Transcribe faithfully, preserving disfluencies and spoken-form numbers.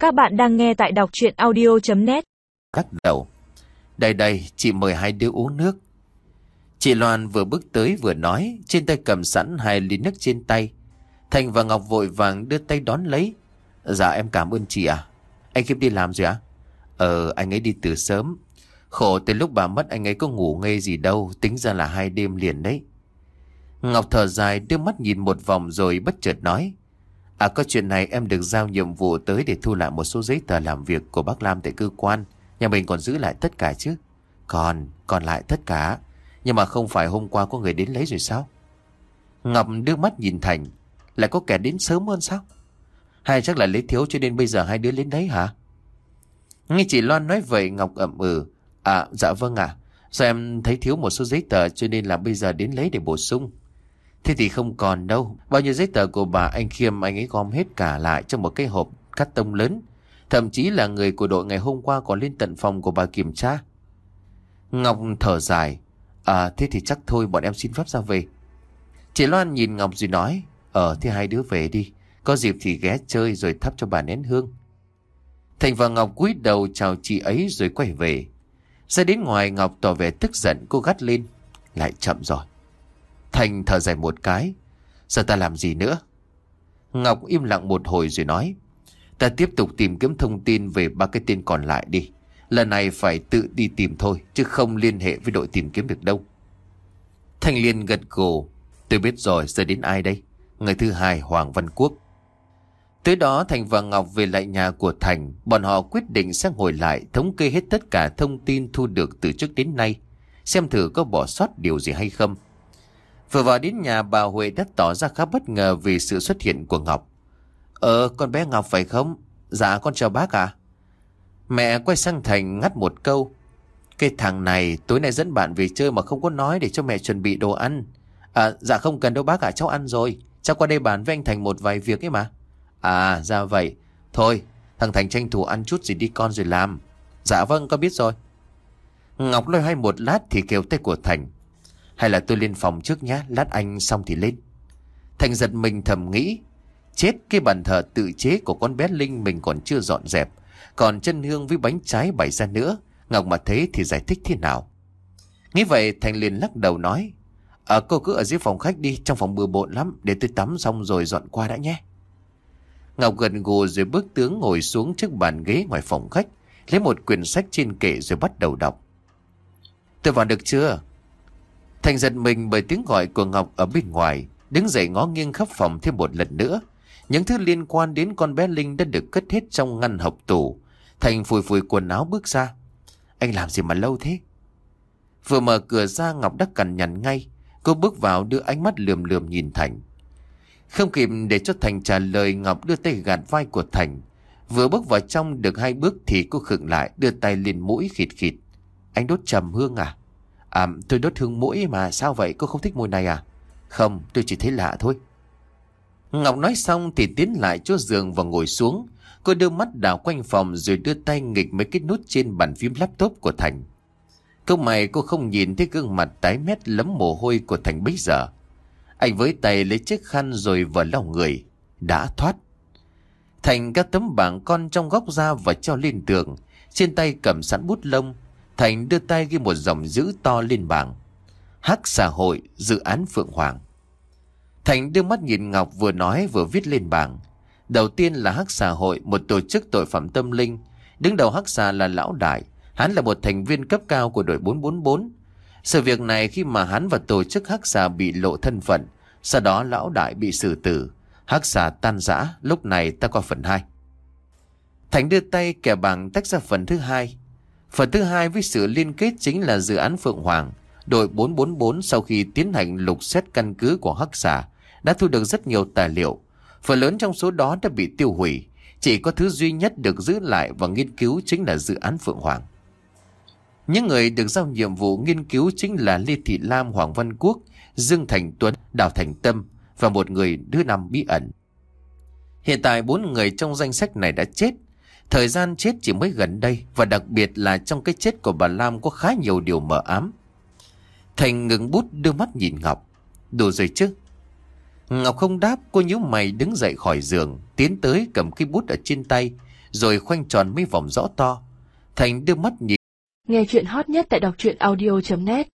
Các bạn đang nghe tại đọc truyện audio chấm net. Cắt đầu. Đây đây, chị mời hai đứa uống nước. Chị Loan vừa bước tới vừa nói, trên tay cầm sẵn hai ly nước trên tay. Thành và Ngọc vội vàng đưa tay đón lấy. Dạ em cảm ơn chị à. Anh Khiêm đi làm rồi ạ? Ờ, anh ấy đi từ sớm. Khổ từ lúc bà mất anh ấy có ngủ ngây gì đâu, tính ra là hai đêm liền đấy. Ngọc thở dài đưa mắt nhìn một vòng rồi bất chợt nói. À có chuyện này em được giao nhiệm vụ tới để thu lại một số giấy tờ làm việc của bác Lam tại cơ quan. Nhà mình còn giữ lại tất cả chứ? Còn, còn lại tất cả. Nhưng mà không phải hôm qua có người đến lấy rồi sao? Ngọc đưa mắt nhìn Thành. Lại có kẻ đến sớm hơn sao? Hay chắc là lấy thiếu cho nên bây giờ hai đứa đến đấy hả? Nghe chị Loan nói vậy Ngọc ậm ừ. À dạ vâng ạ. À. Sao em thấy thiếu một số giấy tờ cho nên là bây giờ đến lấy để bổ sung. Thế thì không còn đâu. Bao nhiêu giấy tờ của bà anh Khiêm anh ấy gom hết cả lại trong một cái hộp cắt tông lớn. Thậm chí là người của đội ngày hôm qua còn lên tận phòng của bà kiểm tra. Ngọc thở dài. À thế thì chắc thôi bọn em xin phép ra về. Chị Loan nhìn Ngọc rồi nói. Ờ thế hai đứa về đi. Có dịp thì ghé chơi rồi thắp cho bà nén hương. Thành và Ngọc cúi đầu chào chị ấy rồi quay về. Ra đến ngoài Ngọc tỏ vẻ tức giận cô gắt lên. Lại chậm rồi. Thành thở dài một cái. Giờ ta làm gì nữa? Ngọc im lặng một hồi rồi nói. Ta tiếp tục tìm kiếm thông tin về ba cái tên còn lại đi. Lần này phải tự đi tìm thôi, chứ không liên hệ với đội tìm kiếm được đâu. Thành liền gật gù. Tôi biết rồi, giờ đến ai đây? Người thứ hai Hoàng Văn Quốc. Tới đó Thành và Ngọc về lại nhà của Thành. Bọn họ quyết định sẽ ngồi lại thống kê hết tất cả thông tin thu được từ trước đến nay, xem thử có bỏ sót điều gì hay không. Vừa vào đến nhà bà Huệ đã tỏ ra khá bất ngờ vì sự xuất hiện của Ngọc. Ờ con bé Ngọc phải không? Dạ con chào bác ạ. Mẹ quay sang Thành ngắt một câu. Cái thằng này tối nay dẫn bạn về chơi mà không có nói để cho mẹ chuẩn bị đồ ăn. À dạ không cần đâu bác ạ, cháu ăn rồi. Cháu qua đây bàn với anh Thành một vài việc ấy mà. À ra vậy. Thôi thằng Thành tranh thủ ăn chút gì đi con rồi làm. Dạ vâng con biết rồi. Ngọc loay hoay một lát thì kêu tay của Thành. Hay là tôi lên phòng trước nhá, lát anh xong thì lên. Thành giật mình thầm nghĩ. Chết, cái bàn thờ tự chế của con bé Linh mình còn chưa dọn dẹp. Còn chân hương với bánh trái bày ra nữa. Ngọc mà thấy thì giải thích thế nào? Nghĩ vậy Thành liền lắc đầu nói. À cô cứ ở dưới phòng khách đi, trong phòng bừa bộn lắm. Để tôi tắm xong rồi dọn qua đã nhé. Ngọc gần gù rồi bước tướng ngồi xuống trước bàn ghế ngoài phòng khách. Lấy một quyển sách trên kệ rồi bắt đầu đọc. Tôi vào được chưa? Thành giật mình bởi tiếng gọi của Ngọc ở bên ngoài. Đứng dậy ngó nghiêng khắp phòng thêm một lần nữa. Những thứ liên quan đến con bé Linh đã được cất hết trong ngăn hộc tủ. Thành phủi phủi quần áo bước ra. Anh làm gì mà lâu thế? Vừa mở cửa ra Ngọc đã cằn nhằn ngay. Cô bước vào đưa ánh mắt lườm lườm nhìn Thành. Không kịp để cho Thành trả lời, Ngọc đưa tay gạt vai của Thành. Vừa bước vào trong được hai bước thì cô khựng lại, đưa tay lên mũi khịt khịt. Anh đốt trầm hương à? À tôi đốt hương mũi mà, sao vậy, cô không thích mùi này à? Không, tôi chỉ thấy lạ thôi. Ngọc nói xong thì tiến lại chỗ giường và ngồi xuống. Cô đưa mắt đảo quanh phòng rồi đưa tay nghịch mấy cái nút trên bàn phím laptop của Thành. Câu mày cô không nhìn thấy gương mặt tái mét lấm mồ hôi của Thành bấy giờ. Anh với tay lấy chiếc khăn rồi vờ lau người. Đã thoát. Thành các tấm bảng con trong góc ra và treo lên tường. Trên tay cầm sẵn bút lông. Thành đưa tay ghi một dòng chữ to lên bảng. Hắc xã hội dự án Phượng Hoàng. Thành đưa mắt nhìn Ngọc vừa nói vừa viết lên bảng. Đầu tiên là Hắc xã hội, một tổ chức tội phạm tâm linh. Đứng đầu Hắc xã là Lão Đại. Hắn là một thành viên cấp cao của đội bốn bốn bốn. Sự việc này khi mà hắn và tổ chức Hắc xã bị lộ thân phận, sau đó Lão Đại bị xử tử, Hắc xã tan rã. Lúc này ta qua phần hai. Thành đưa tay kẻ bảng tách ra phần thứ hai. Phần thứ hai với sự liên kết chính là dự án Phượng Hoàng. Đội bốn bốn bốn sau khi tiến hành lục xét căn cứ của Hắc xã đã thu được rất nhiều tài liệu. Phần lớn trong số đó đã bị tiêu hủy. Chỉ có thứ duy nhất được giữ lại và nghiên cứu chính là dự án Phượng Hoàng. Những người được giao nhiệm vụ nghiên cứu chính là Lê Thị Lam, Hoàng Văn Quốc, Dương Thành Tuấn, Đào Thành Tâm và một người đứa năm bí ẩn. Hiện tại bốn người trong danh sách này đã chết. Thời gian chết chỉ mới gần đây, và đặc biệt là trong cái chết của bà Lam có khá nhiều điều mờ ám. Thành ngừng bút đưa mắt nhìn Ngọc. Đủ rồi chứ? Ngọc không đáp, cô nhíu mày đứng dậy khỏi giường, tiến tới cầm cái bút ở trên tay, rồi khoanh tròn mấy vòng rõ to. Thành đưa mắt nhìn. Nghe chuyện hot nhất tại đọc truyện audio chấm net